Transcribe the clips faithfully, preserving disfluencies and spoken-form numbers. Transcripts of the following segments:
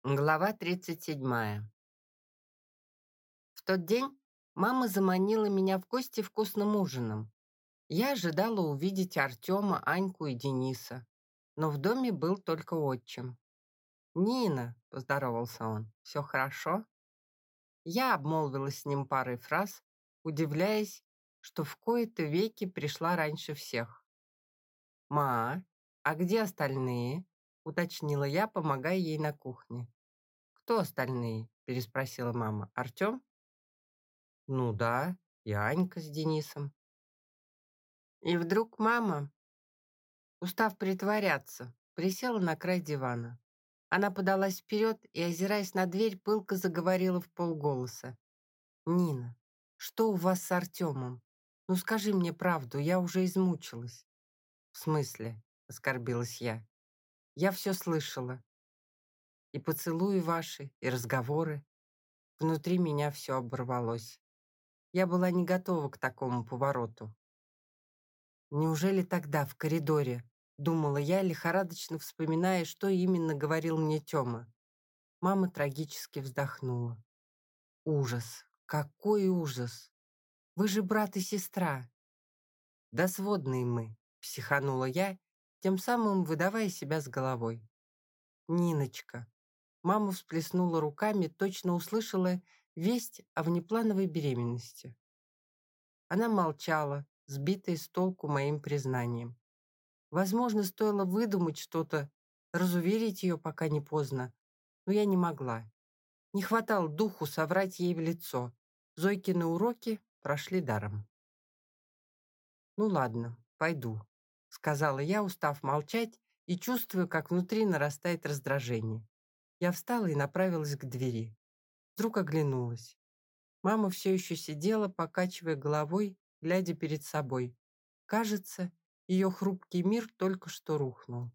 Глава тридцать седьмая. В тот день мама заманила меня в гости вкусным ужином. Я ожидала увидеть Артема, Аньку и Дениса, но в доме был только отчим. «Нина», — поздоровался он, — «все хорошо?» Я обмолвилась с ним парой фраз, удивляясь, что в кои-то веки пришла раньше всех. «Ма, а где остальные?» — уточнила я, помогая ей на кухне. «Кто остальные?» — переспросила мама. «Артем?» «Ну да, и Анька с Денисом». И вдруг мама, устав притворяться, присела на край дивана. Она подалась вперед и, озираясь на дверь, пылко заговорила в полголоса. «Нина, что у вас с Артемом? Ну скажи мне правду, я уже измучилась». «В смысле?» — оскорбилась я. «Я все слышала. И поцелуи ваши, и разговоры. Внутри меня все оборвалось. Я была не готова к такому повороту. Неужели тогда, в коридоре, думала я, лихорадочно вспоминая, что именно говорил мне Тёма. Мама трагически вздохнула. Ужас! Какой ужас! Вы же брат и сестра. Да сводные мы, психанула я, тем самым выдавая себя с головой. Ниночка. Мама всплеснула руками, точно услышала весть о внеплановой беременности. Она молчала, сбитая с толку моим признанием. Возможно, стоило выдумать что-то, разуверить ее, пока не поздно, но я не могла. Не хватало духу соврать ей в лицо. Зойкины уроки прошли даром. «Ну ладно, пойду», — сказала я, устав молчать и чувствуя, как внутри нарастает раздражение. Я встала и направилась к двери. Вдруг оглянулась. Мама все еще сидела, покачивая головой, глядя перед собой. Кажется, ее хрупкий мир только что рухнул.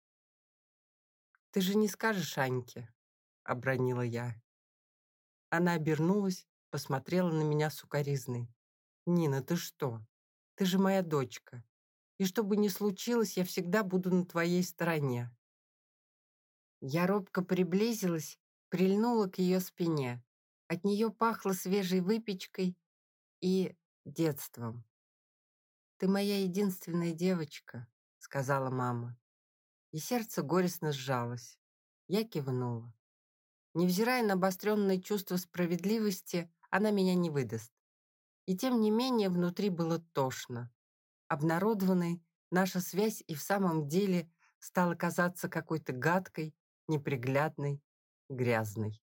«Ты же не скажешь Аньке?» — обронила я. Она обернулась, посмотрела на меня с укоризной. «Нина, ты что? Ты же моя дочка. И что бы ни случилось, я всегда буду на твоей стороне». Я робко приблизилась, прильнула к ее спине. От нее пахло свежей выпечкой и детством. «Ты моя единственная девочка», — сказала мама. И сердце горестно сжалось. Я кивнула. Невзирая на обостренное чувство справедливости, она меня не выдаст. И тем не менее внутри было тошно. Обнародованной наша связь и в самом деле стала казаться какой-то гадкой, неприглядной, грязной.